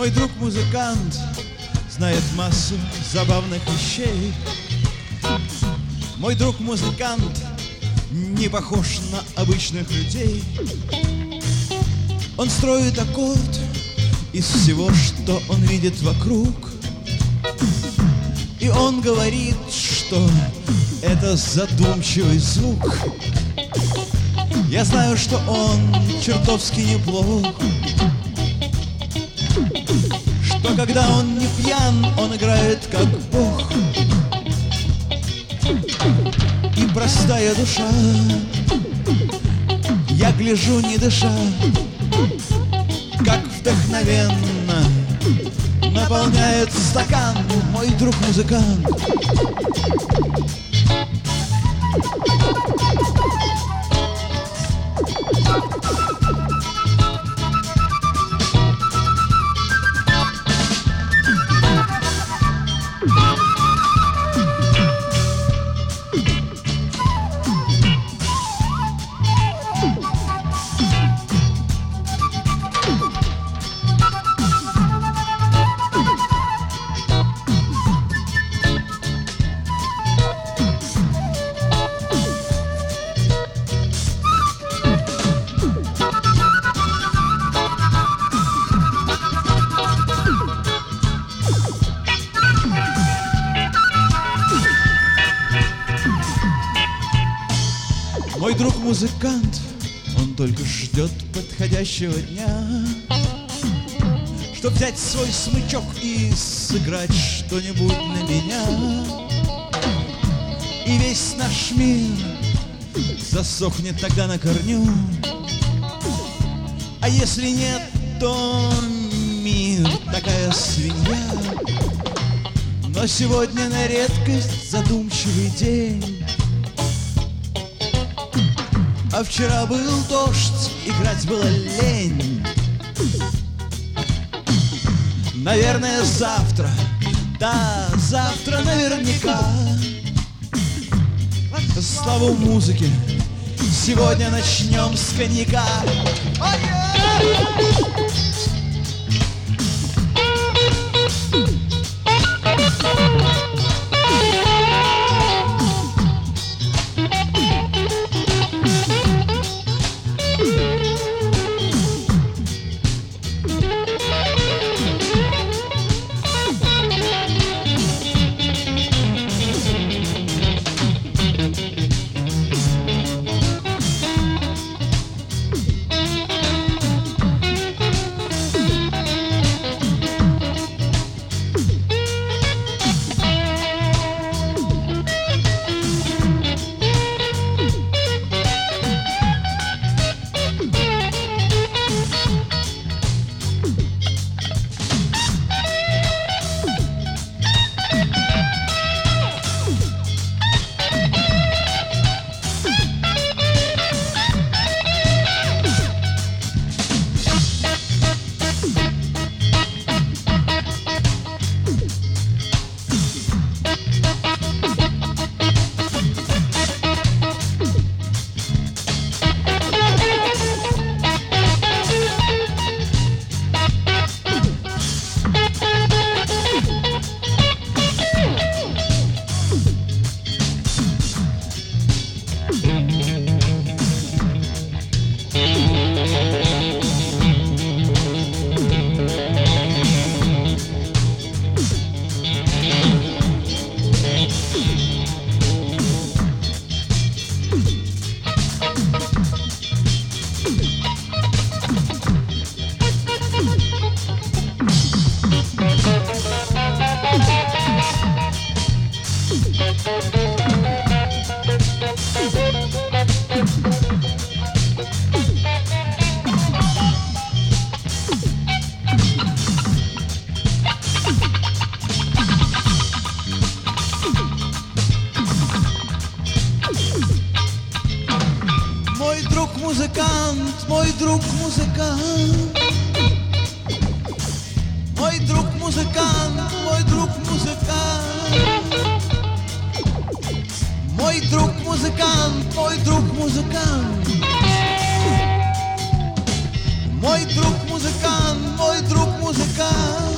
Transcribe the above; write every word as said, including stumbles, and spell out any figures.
Мой друг-музыкант знает массу забавных вещей. Мой друг-музыкант не похож на обычных людей. Он строит аккорд из всего, что он видит вокруг. И он говорит, что это задумчивый звук. Я знаю, что он чертовски неплох, что когда он не пьян, он играет как бог. И простая душа, я гляжу не дыша, как вдохновенно наполняет стакан мой друг-музыкант. Мой друг-музыкант, он только ждет подходящего дня, чтоб взять свой смычок и сыграть что-нибудь на меня. И весь наш мир засохнет тогда на корню. А если нет, то мир такая свинья. Но сегодня на редкость задумчивый день. А вчера был дождь, играть было лень. Наверное, завтра, да, завтра наверняка. Славу музыки, сегодня начнем с коньяка. друг-музыкант, мой друг-музыкант, мой друг-музыкант, мой друг-музыкант, мой друг-музыкант, мой друг-музыкант, мой друг-музыкант, мой друг-музыкант. музыкант.